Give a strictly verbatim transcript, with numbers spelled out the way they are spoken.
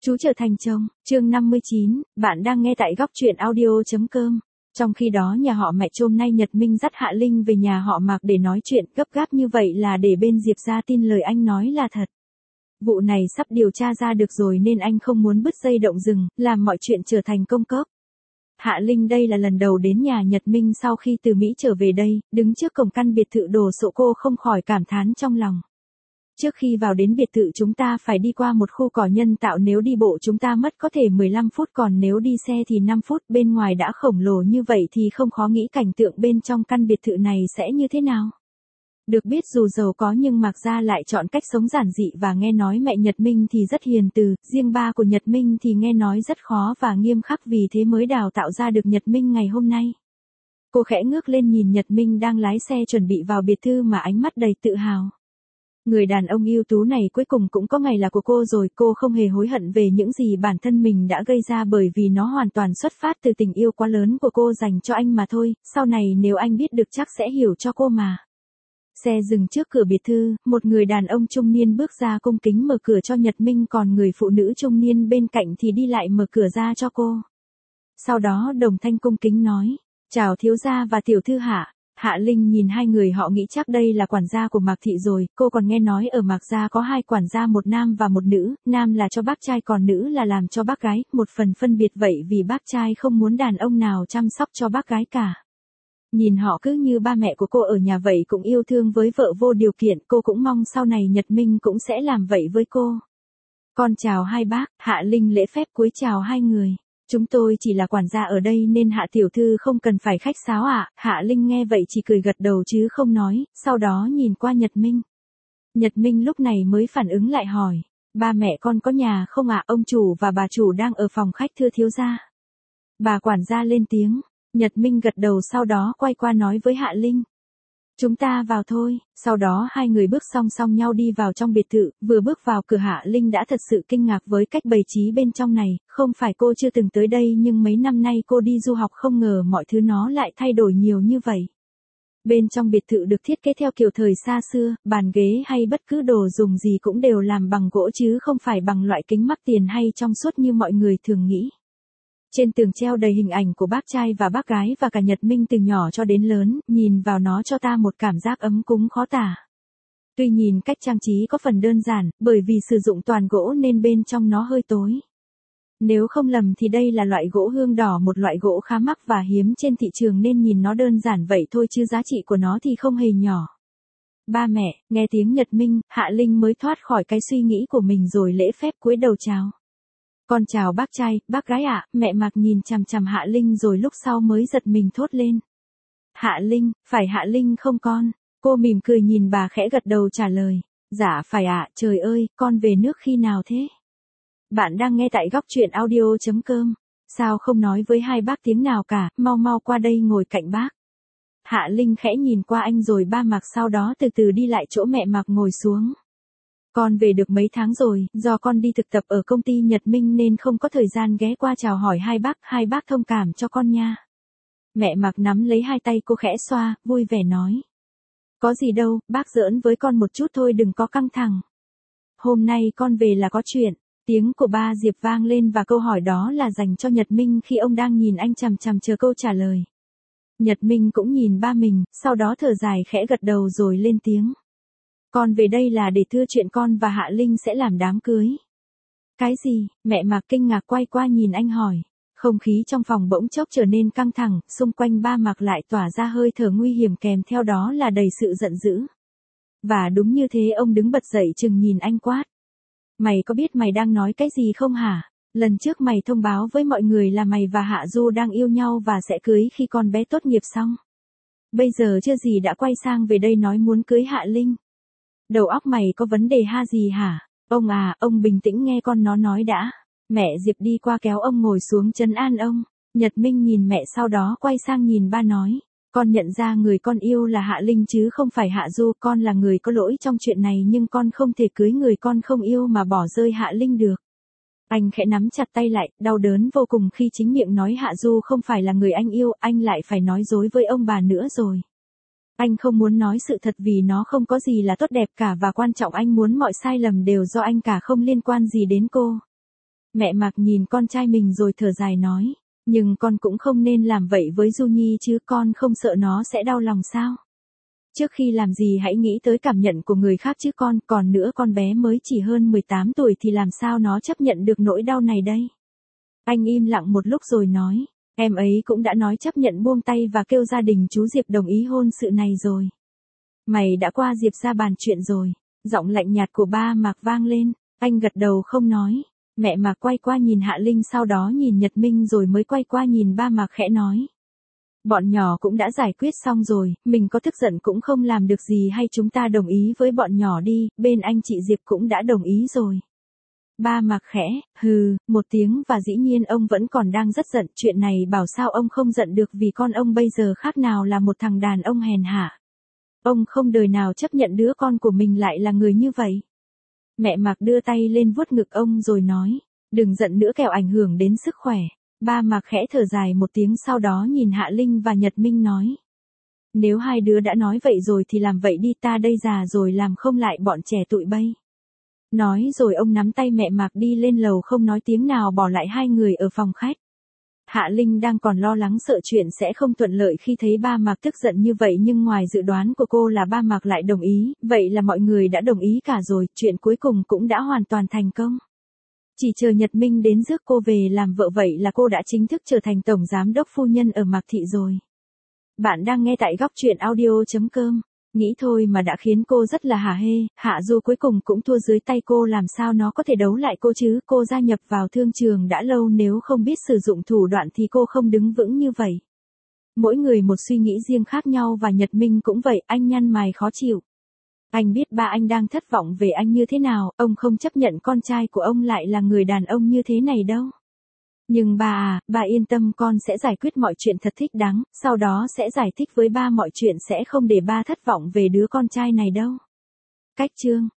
Chú trở thành chồng, chương năm mươi chín, bạn đang nghe tại góc truyện audio.com. Trong khi đó nhà họ mẹ hôm nay Nhật Minh dắt Hạ Linh về nhà họ Mạc để nói chuyện, gấp gáp như vậy là để bên Diệp ra tin lời anh nói là thật. Vụ này sắp điều tra ra được rồi nên anh không muốn bứt dây động rừng, làm mọi chuyện trở thành công cốc. Hạ Linh đây là lần đầu đến nhà Nhật Minh sau khi từ Mỹ trở về đây, đứng trước cổng căn biệt thự đồ sộ cô không khỏi cảm thán trong lòng. Trước khi vào đến biệt thự chúng ta phải đi qua một khu cỏ nhân tạo, nếu đi bộ chúng ta mất có thể mười lăm phút, còn nếu đi xe thì năm phút, bên ngoài đã khổng lồ như vậy thì không khó nghĩ cảnh tượng bên trong căn biệt thự này sẽ như thế nào. Được biết dù giàu có nhưng Mạc Gia lại chọn cách sống giản dị, và nghe nói mẹ Nhật Minh thì rất hiền từ, riêng ba của Nhật Minh thì nghe nói rất khó và nghiêm khắc, vì thế mới đào tạo ra được Nhật Minh ngày hôm nay. Cô khẽ ngước lên nhìn Nhật Minh đang lái xe chuẩn bị vào biệt thự mà ánh mắt đầy tự hào. Người đàn ông ưu tú này cuối cùng cũng có ngày là của cô rồi, cô không hề hối hận về những gì bản thân mình đã gây ra, bởi vì nó hoàn toàn xuất phát từ tình yêu quá lớn của cô dành cho anh mà thôi, sau này nếu anh biết được chắc sẽ hiểu cho cô mà. Xe dừng trước cửa biệt thự, một người đàn ông trung niên bước ra cung kính mở cửa cho Nhật Minh, còn người phụ nữ trung niên bên cạnh thì đi lại mở cửa ra cho cô. Sau đó đồng thanh cung kính nói, chào thiếu gia và tiểu thư Hạ. Hạ Linh nhìn hai người họ nghĩ chắc đây là quản gia của Mạc Thị rồi, cô còn nghe nói ở Mạc Gia có hai quản gia, một nam và một nữ, nam là cho bác trai còn nữ là làm cho bác gái, một phần phân biệt vậy vì bác trai không muốn đàn ông nào chăm sóc cho bác gái cả. Nhìn họ cứ như ba mẹ của cô ở nhà vậy, cũng yêu thương với vợ vô điều kiện, cô cũng mong sau này Nhật Minh cũng sẽ làm vậy với cô. Con chào hai bác. Hạ Linh lễ phép cúi chào hai người. Chúng tôi chỉ là quản gia ở đây nên Hạ tiểu thư không cần phải khách sáo ạ. À. Hạ Linh nghe vậy chỉ cười gật đầu chứ không nói, sau đó nhìn qua Nhật Minh. Nhật Minh lúc này mới phản ứng lại hỏi, ba mẹ con có nhà không ạ? À? Ông chủ và bà chủ đang ở phòng khách thưa thiếu gia. Bà quản gia lên tiếng. Nhật Minh gật đầu, sau đó quay qua nói với Hạ Linh. Chúng ta vào thôi. Sau đó hai người bước song song nhau đi vào trong biệt thự, vừa bước vào cửa Hạ Linh đã thật sự kinh ngạc với cách bày trí bên trong này, không phải cô chưa từng tới đây nhưng mấy năm nay cô đi du học không ngờ mọi thứ nó lại thay đổi nhiều như vậy. Bên trong biệt thự được thiết kế theo kiểu thời xa xưa, bàn ghế hay bất cứ đồ dùng gì cũng đều làm bằng gỗ chứ không phải bằng loại kính mắc tiền hay trong suốt như mọi người thường nghĩ. Trên tường treo đầy hình ảnh của bác trai và bác gái và cả Nhật Minh từ nhỏ cho đến lớn, nhìn vào nó cho ta một cảm giác ấm cúng khó tả. Tuy nhìn cách trang trí có phần đơn giản, bởi vì sử dụng toàn gỗ nên bên trong nó hơi tối. Nếu không lầm thì đây là loại gỗ hương đỏ, một loại gỗ khá mắc và hiếm trên thị trường nên nhìn nó đơn giản vậy thôi chứ giá trị của nó thì không hề nhỏ. Ba mẹ, nghe tiếng Nhật Minh, Hạ Linh mới thoát khỏi cái suy nghĩ của mình rồi lễ phép cúi đầu chào. Con chào bác trai, bác gái ạ. Mẹ Mạc nhìn chằm chằm Hạ Linh rồi lúc sau mới giật mình thốt lên. Hạ Linh, phải Hạ Linh không con? Cô mỉm cười nhìn bà khẽ gật đầu trả lời. Dạ phải ạ. Trời ơi, con về nước khi nào thế? Bạn đang nghe tại góc truyện audio.com. Sao không nói với hai bác tiếng nào cả, mau mau qua đây ngồi cạnh bác. Hạ Linh khẽ nhìn qua anh rồi ba Mạc sau đó từ từ đi lại chỗ mẹ Mạc ngồi xuống. Con về được mấy tháng rồi, do con đi thực tập ở công ty Nhật Minh nên không có thời gian ghé qua chào hỏi hai bác, hai bác thông cảm cho con nha. Mẹ Mạc nắm lấy hai tay cô khẽ xoa, vui vẻ nói. Có gì đâu, bác giỡn với con một chút thôi, đừng có căng thẳng. Hôm nay con về là có chuyện. Tiếng của ba Diệp vang lên và câu hỏi đó là dành cho Nhật Minh khi ông đang nhìn anh chằm chằm chờ câu trả lời. Nhật Minh cũng nhìn ba mình, sau đó thở dài khẽ gật đầu rồi lên tiếng. Con về đây là để thưa chuyện con và Hạ Linh sẽ làm đám cưới. Cái gì? Mẹ Mạc kinh ngạc quay qua nhìn anh hỏi. Không khí trong phòng bỗng chốc trở nên căng thẳng, xung quanh ba Mạc lại tỏa ra hơi thở nguy hiểm, kèm theo đó là đầy sự giận dữ. Và đúng như thế, ông đứng bật dậy chừng nhìn anh quát. Mày có biết mày đang nói cái gì không hả? Lần trước mày thông báo với mọi người là mày và Hạ Du đang yêu nhau và sẽ cưới khi con bé tốt nghiệp xong. Bây giờ chưa gì đã quay sang về đây nói muốn cưới Hạ Linh. Đầu óc mày có vấn đề ha gì hả? Ông à, ông bình tĩnh nghe con nó nói đã. Mẹ Diệp đi qua kéo ông ngồi xuống trấn an ông. Nhật Minh nhìn mẹ sau đó quay sang nhìn ba nói. Con nhận ra người con yêu là Hạ Linh chứ không phải Hạ Du, con là người có lỗi trong chuyện này nhưng con không thể cưới người con không yêu mà bỏ rơi Hạ Linh được. Anh khẽ nắm chặt tay lại, đau đớn vô cùng khi chính miệng nói Hạ Du không phải là người anh yêu, anh lại phải nói dối với ông bà nữa rồi. Anh không muốn nói sự thật vì nó không có gì là tốt đẹp cả, và quan trọng anh muốn mọi sai lầm đều do anh cả, không liên quan gì đến cô. Mẹ Mạc nhìn con trai mình rồi thở dài nói, nhưng con cũng không nên làm vậy với Du Nhi chứ, con không sợ nó sẽ đau lòng sao? Trước khi làm gì hãy nghĩ tới cảm nhận của người khác chứ con, còn nữa con bé mới chỉ hơn mười tám tuổi thì làm sao nó chấp nhận được nỗi đau này đây? Anh im lặng một lúc rồi nói, em ấy cũng đã nói chấp nhận buông tay và kêu gia đình chú Diệp đồng ý hôn sự này rồi. Mày đã qua Diệp ra bàn chuyện rồi. Giọng lạnh nhạt của ba Mạc vang lên, anh gật đầu không nói. Mẹ Mạc quay qua nhìn Hạ Linh, sau đó nhìn Nhật Minh rồi mới quay qua nhìn ba Mạc khẽ nói. Bọn nhỏ cũng đã giải quyết xong rồi, mình có tức giận cũng không làm được gì, hay chúng ta đồng ý với bọn nhỏ đi, bên anh chị Diệp cũng đã đồng ý rồi. Ba Mạc khẽ, hừ, một tiếng và dĩ nhiên ông vẫn còn đang rất giận, chuyện này bảo sao ông không giận được, vì con ông bây giờ khác nào là một thằng đàn ông hèn hạ. Ông không đời nào chấp nhận đứa con của mình lại là người như vậy. Mẹ Mạc đưa tay lên vuốt ngực ông rồi nói, đừng giận nữa kẻo ảnh hưởng đến sức khỏe. Ba Mạc khẽ thở dài một tiếng, sau đó nhìn Hạ Linh và Nhật Minh nói. Nếu hai đứa đã nói vậy rồi thì làm vậy đi, ta đây già rồi làm không lại bọn trẻ tụi bay. Nói rồi ông nắm tay mẹ Mạc đi lên lầu không nói tiếng nào, bỏ lại hai người ở phòng khách. Hạ Linh đang còn lo lắng sợ chuyện sẽ không thuận lợi khi thấy ba Mạc tức giận như vậy, nhưng ngoài dự đoán của cô là ba Mạc lại đồng ý, vậy là mọi người đã đồng ý cả rồi, chuyện cuối cùng cũng đã hoàn toàn thành công. Chỉ chờ Nhật Minh đến rước cô về làm vợ, vậy là cô đã chính thức trở thành tổng giám đốc phu nhân ở Mạc Thị rồi. Bạn đang nghe tại góc truyện audio chấm com. Nghĩ thôi mà đã khiến cô rất là hả hê, Hạ Du cuối cùng cũng thua dưới tay cô, làm sao nó có thể đấu lại cô chứ, cô gia nhập vào thương trường đã lâu, nếu không biết sử dụng thủ đoạn thì cô không đứng vững như vậy. Mỗi người một suy nghĩ riêng khác nhau và Nhật Minh cũng vậy, anh nhăn mày khó chịu. Anh biết ba anh đang thất vọng về anh như thế nào, ông không chấp nhận con trai của ông lại là người đàn ông như thế này đâu. Nhưng ba à, ba yên tâm, con sẽ giải quyết mọi chuyện thật thích đáng, sau đó sẽ giải thích với ba mọi chuyện, sẽ không để ba thất vọng về đứa con trai này đâu. Cách chương